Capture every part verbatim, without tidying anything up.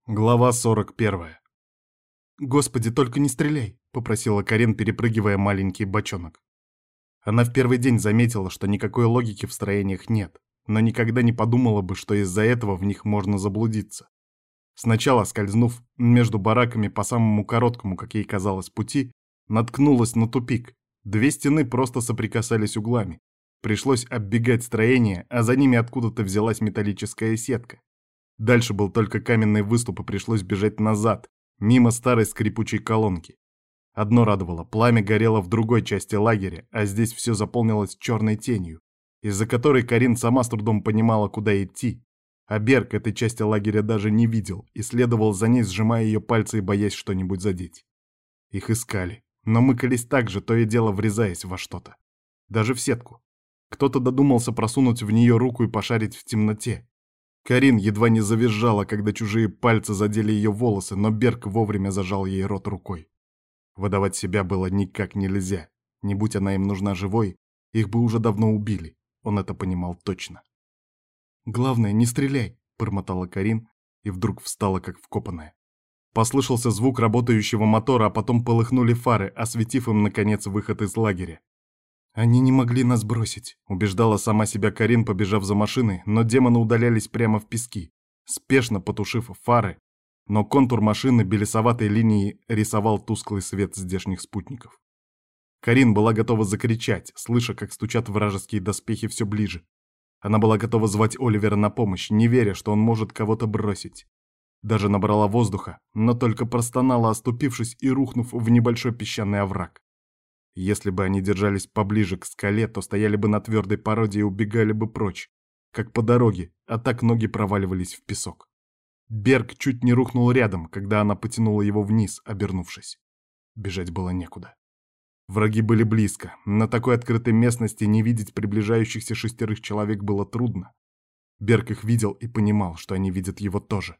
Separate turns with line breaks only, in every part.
Глава сорок первая. «Господи, только не стреляй!» — попросила Карин, перепрыгивая маленький бочонок. Она в первый день заметила, что никакой логики в строениях нет, но никогда не подумала бы, что из-за этого в них можно заблудиться. Сначала, скользнув между бараками по самому короткому, как ей казалось, пути, наткнулась на тупик. Две стены просто соприкасались углами. Пришлось оббегать строение, а за ними откуда-то взялась металлическая сетка. Дальше был только каменный выступ, и пришлось бежать назад, мимо старой скрипучей колонки. Одно радовало — пламя горело в другой части лагеря, а здесь все заполнилось черной тенью, из-за которой Карин сама с трудом понимала, куда идти. А Берг этой части лагеря даже не видел и следовал за ней, сжимая ее пальцы и боясь что-нибудь задеть. Их искали, но мыкались так же, то и дело врезаясь во что-то. Даже в сетку. Кто-то додумался просунуть в нее руку и пошарить в темноте. Карин едва не завизжала, когда чужие пальцы задели ее волосы, но Берг вовремя зажал ей рот рукой. Выдавать себя было никак нельзя. Не будь она им нужна живой, их бы уже давно убили. Он это понимал точно. «Главное, не стреляй!» — бормотала Карин и вдруг встала, как вкопанная. Послышался звук работающего мотора, а потом полыхнули фары, осветив им, наконец, выход из лагеря. «Они не могли нас бросить», — убеждала сама себя Карин, побежав за машиной, но демоны удалялись прямо в пески, спешно потушив фары, но контур машины белесоватой линией рисовал тусклый свет здешних спутников. Карин была готова закричать, слыша, как стучат вражеские доспехи все ближе. Она была готова звать Оливера на помощь, не веря, что он может кого-то бросить. Даже набрала воздуха, но только простонала, оступившись и рухнув в небольшой песчаный овраг. Если бы они держались поближе к скале, то стояли бы на твердой породе и убегали бы прочь, как по дороге, а так ноги проваливались в песок. Берг чуть не рухнул рядом, когда она потянула его вниз, обернувшись. Бежать было некуда. Враги были близко. На такой открытой местности не видеть приближающихся шестерых человек было трудно. Берг их видел и понимал, что они видят его тоже.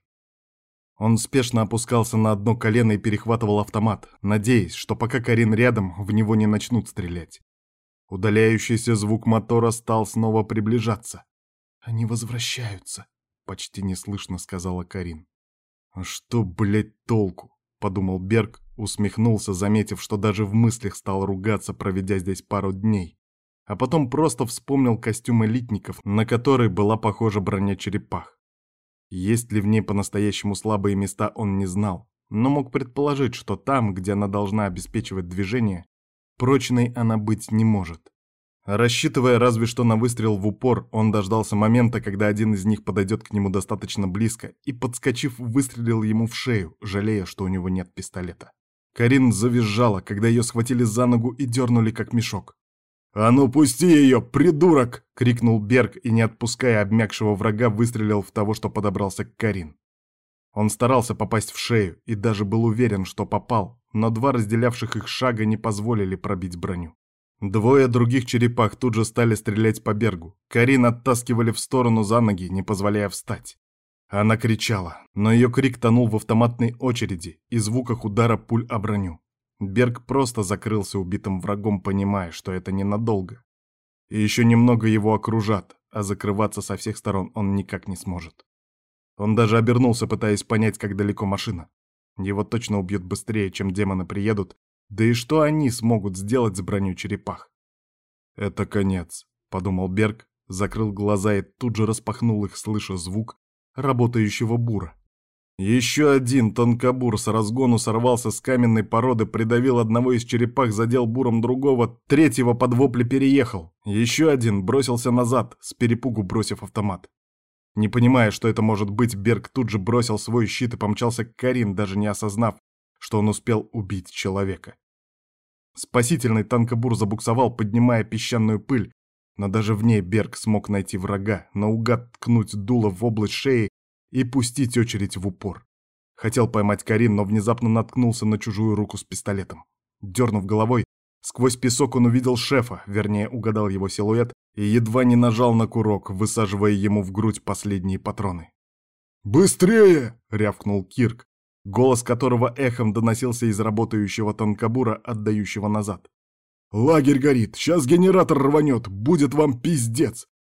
Он спешно опускался на одно колено и перехватывал автомат, надеясь, что пока Карин рядом, в него не начнут стрелять. Удаляющийся звук мотора стал снова приближаться. «Они возвращаются», — почти неслышно сказала Карин. «А что, блядь, толку?» — подумал Берг, усмехнулся, заметив, что даже в мыслях стал ругаться, проведя здесь пару дней. А потом просто вспомнил костюм элитников, на который была похожа броня черепах. Есть ли в ней по-настоящему слабые места, он не знал, но мог предположить, что там, где она должна обеспечивать движение, прочной она быть не может. Рассчитывая разве что на выстрел в упор, он дождался момента, когда один из них подойдет к нему достаточно близко и, подскочив, выстрелил ему в шею, жалея, что у него нет пистолета. Карин завизжала, когда ее схватили за ногу и дернули как мешок. «А ну пусти ее, придурок!» — крикнул Берг и, не отпуская обмякшего врага, выстрелил в того, что подобрался к Карин. Он старался попасть в шею и даже был уверен, что попал, но два разделявших их шага не позволили пробить броню. Двое других черепах тут же стали стрелять по Бергу. Карин оттаскивали в сторону за ноги, не позволяя встать. Она кричала, но ее крик тонул в автоматной очереди и звуках удара пуль о броню. Берг просто закрылся убитым врагом, понимая, что это ненадолго. И еще немного его окружат, а закрываться со всех сторон он никак не сможет. Он даже обернулся, пытаясь понять, как далеко машина. Его точно убьют быстрее, чем демоны приедут, да и что они смогут сделать с броней черепах? «Это конец», — подумал Берг, закрыл глаза и тут же распахнул их, слыша звук работающего бура. Еще один тонкобур с разгону сорвался с каменной породы, придавил одного из черепах, задел буром другого, третьего под вопли переехал. Еще один бросился назад, с перепугу бросив автомат. Не понимая, что это может быть, Берг тут же бросил свой щит и помчался к Карин, даже не осознав, что он успел убить человека. Спасительный танкобур забуксовал, поднимая песчаную пыль, но даже в ней Берг смог найти врага, наугад ткнуть дуло в область шеи и пустить очередь в упор. Хотел поймать Карин, но внезапно наткнулся на чужую руку с пистолетом. Дернув головой, сквозь песок он увидел шефа, вернее, угадал его силуэт и едва не нажал на курок, высаживая ему в грудь последние патроны. «Быстрее!» — рявкнул Кирк, голос которого эхом доносился из работающего танкобура, отдающего назад. «Лагерь горит! Сейчас генератор рванет! Будет вам пиздец!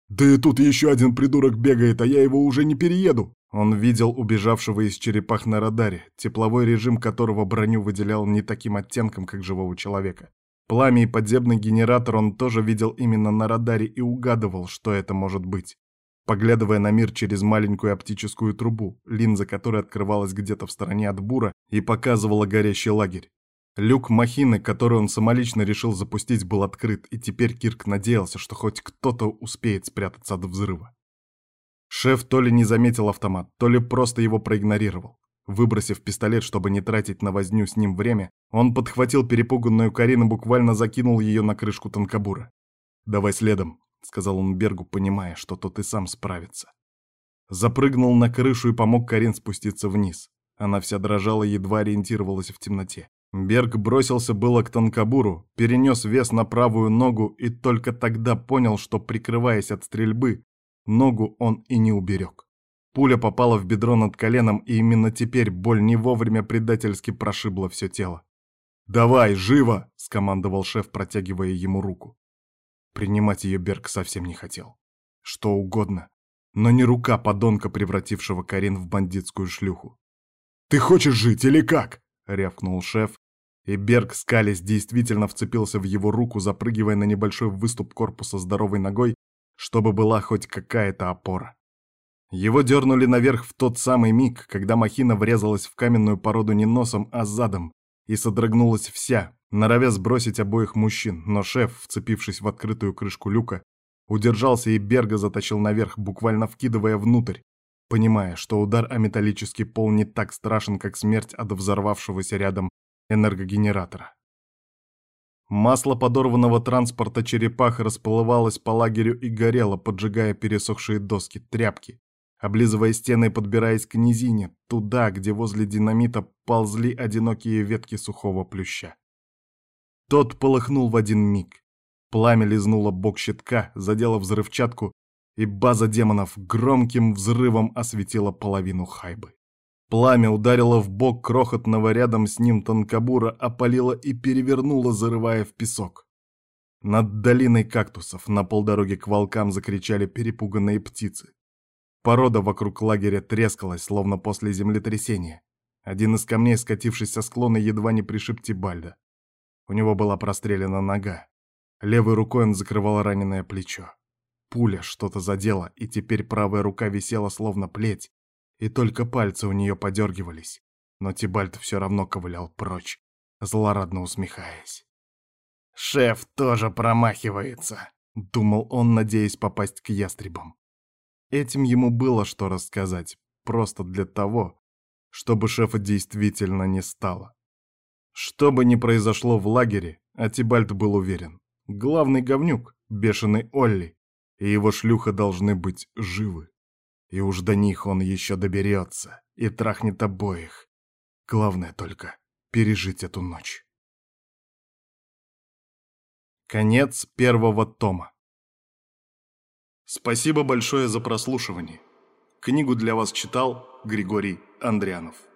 «Да и тут еще один придурок бегает, а я его уже не перееду!» Он видел убежавшего из черепах на радаре, тепловой режим которого броню выделял не таким оттенком, как живого человека. Пламя и подземный генератор он тоже видел именно на радаре и угадывал, что это может быть, поглядывая на мир через маленькую оптическую трубу, линза которой открывалась где-то в стороне от бура и показывала горящий лагерь. Люк махины, который он самолично решил запустить, был открыт, и теперь Кирк надеялся, что хоть кто-то успеет спрятаться от взрыва. Шеф то ли не заметил автомат, то ли просто его проигнорировал. Выбросив пистолет, чтобы не тратить на возню с ним время, он подхватил перепуганную Карин и буквально закинул ее на крышку танкобура. «Давай следом», — сказал он Бергу, понимая, что тот и сам справится. Запрыгнул на крышу и помог Карин спуститься вниз. Она вся дрожала и едва ориентировалась в темноте. Берг бросился было к танкобуру, перенес вес на правую ногу и только тогда понял, что, прикрываясь от стрельбы, ногу он и не уберег. Пуля попала в бедро над коленом, и именно теперь боль не вовремя предательски прошибла все тело. «Давай, живо!» — скомандовал шеф, протягивая ему руку. Принимать ее Берг совсем не хотел. Что угодно, но не рука подонка, превратившего Карин в бандитскую шлюху. «Ты хочешь жить или как?» — рявкнул шеф, и Берг, скалясь, действительно вцепился в его руку, запрыгивая на небольшой выступ корпуса здоровой ногой, чтобы была хоть какая-то опора. Его дернули наверх в тот самый миг, когда махина врезалась в каменную породу не носом, а задом, и содрогнулась вся, норовя сбросить обоих мужчин, но шеф, вцепившись в открытую крышку люка, удержался и Берга затащил наверх, буквально вкидывая внутрь, понимая, что удар о металлический пол не так страшен, как смерть от взорвавшегося рядом энергогенератора. Масло подорванного транспорта черепах расплывалось по лагерю и горело, поджигая пересохшие доски, тряпки, облизывая стены и подбираясь к низине, туда, где возле динамита ползли одинокие ветки сухого плюща. Тот полыхнул в один миг. Пламя лизнуло бок щитка, задело взрывчатку, и база демонов громким взрывом осветила половину хайбы. Пламя ударило в бок крохотного рядом с ним танкобура, опалило и перевернуло, зарывая в песок. Над долиной кактусов на полдороги к волкам закричали перепуганные птицы. Порода вокруг лагеря трескалась, словно после землетрясения. Один из камней, скатившись со склона, едва не пришиб Тибальда. У него была прострелена нога. Левой рукой он закрывал раненое плечо. Пуля что-то задела, и теперь правая рука висела словно плеть, и только пальцы у нее подергивались. Но Тибальд все равно ковылял прочь, злорадно усмехаясь. «Шеф тоже промахивается», — думал он, надеясь попасть к ястребам. Этим ему было что рассказать, просто для того, чтобы шефа действительно не стало. Что бы ни произошло в лагере, а Тибальд был уверен, главный говнюк, бешеный Олли, и его шлюха должны быть живы. И уж до них он еще доберется и трахнет обоих. Главное только пережить эту ночь. Конец первого тома. Спасибо большое за прослушивание. Книгу для вас читал Григорий Андрянов.